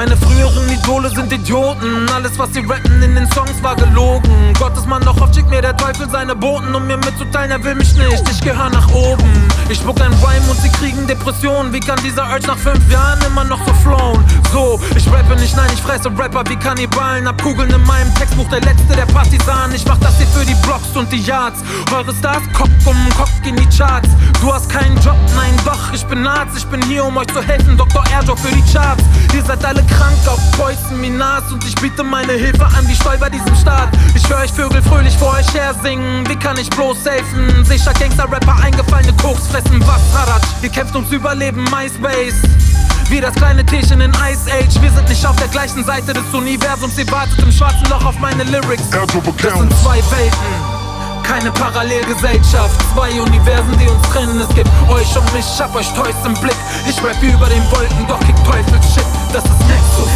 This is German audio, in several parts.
Meine früheren Idole sind Idioten. Alles was sie rappen in den Songs war gelogen. Gottes Mann, doch oft schickt mir der Teufel seine Boten, um mir mitzuteilen, er will mich nicht, ich gehör nach oben. Ich spuck ein Rhyme und sie kriegen Depressionen. Wie kann dieser Urge nach 5 Jahren immer noch so flown? So, ich rappe nicht, nein, ich fresse Rapper wie Kannibalen. Hab Kugeln in meinem Textbuch, der letzte der Partisanen. Ich mach das hier für die Blocks und die Yards. Eure Stars, Kopf um Kopf in die Charts. Du hast keinen Job, nein doch, ich bin Arzt. Ich bin hier, um euch zu helfen, Dr. Erjo für die Charts. Ihr seid alle krank auf Poison wie Nas und ich biete meine Hilfe an wie Steu bei diesem Staat. Ich höre euch Vögel fröhlich vor euch her singen. Wie kann ich bloß helfen? Sicher Gangster-Rapper, eingefallene Koks fressen. Was Harad? Ihr kämpft ums Überleben, MySpace. Wie das kleine Tierchen in Ice Age. Wir sind nicht auf der gleichen Seite des Universums. Ihr wartet im schwarzen Loch auf meine Lyrics. Das sind zwei Welten, keine Parallelgesellschaft. Zwei Universen, die uns trennen. Es gibt euch und mich, ich hab euch Toys im Blick. Ich rap über den Wolken, doch kick Teufels-Shit. Das ist Nexus.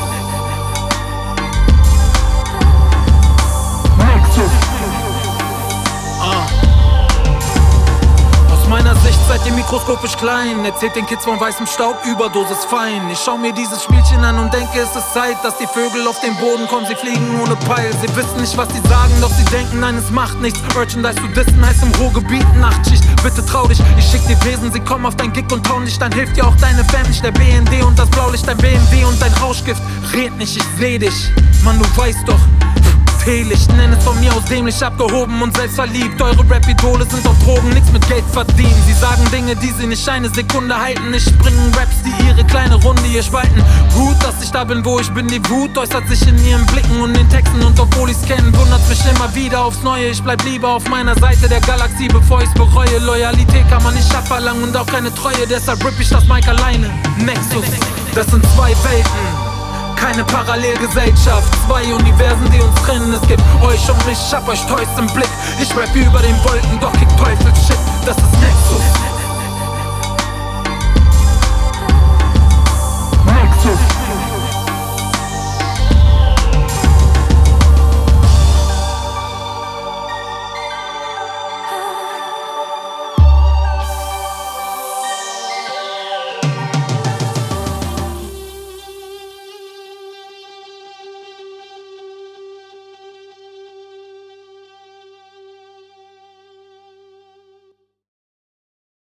Aus meiner Sicht seid ihr mikroskopisch klein. Erzählt den Kids von weißem Staub, Überdosis fein. Ich schau mir dieses Spielchen an und denke, es ist Zeit, dass die Vögel auf den Boden kommen. Sie fliegen ohne Peil. Sie wissen nicht, was sie sagen, doch sie denken, nein, es macht nichts. Merchandise zu dissen heißt im Ruhrgebiet Nachtschicht. Bitte trau dich, ich schick dir Wesen. Sie kommen auf dein Gig und tauen dich. Dann hilft dir auch deine Fam nicht. Der BND und das Blaulicht, dein BMW und dein Rauschgift. Red nicht, ich seh dich. Mann, du weißt doch, fehl ich, nenn es von mir aus dämlich abgehoben und selbstverliebt. Eure Rap-Idole sind auf Drogen, nix mit Geld verdienen. Sie sagen Dinge, die sie nicht eine Sekunde halten. Ich bringe Raps, die ihre kleine Runde hier spalten. Gut, dass ich da bin, wo ich bin. Die Wut äußert sich in ihren Blicken und den Texten. Und obwohl ich's kenne, wundert's mich immer wieder aufs Neue. Ich bleib lieber auf meiner Seite der Galaxie, bevor ich's bereue. Loyalität kann man nicht abverlangen und auch keine Treue. Deshalb ripp ich das Mic alleine. Nexus, das sind zwei Welten, keine Parallelgesellschaft. Zwei Universen, die uns trennen. Es gibt euch und mich, ich hab euch Toys im Blick. Ich rap über den Wolken, doch kick Teufels-Shit. Das ist Nexus.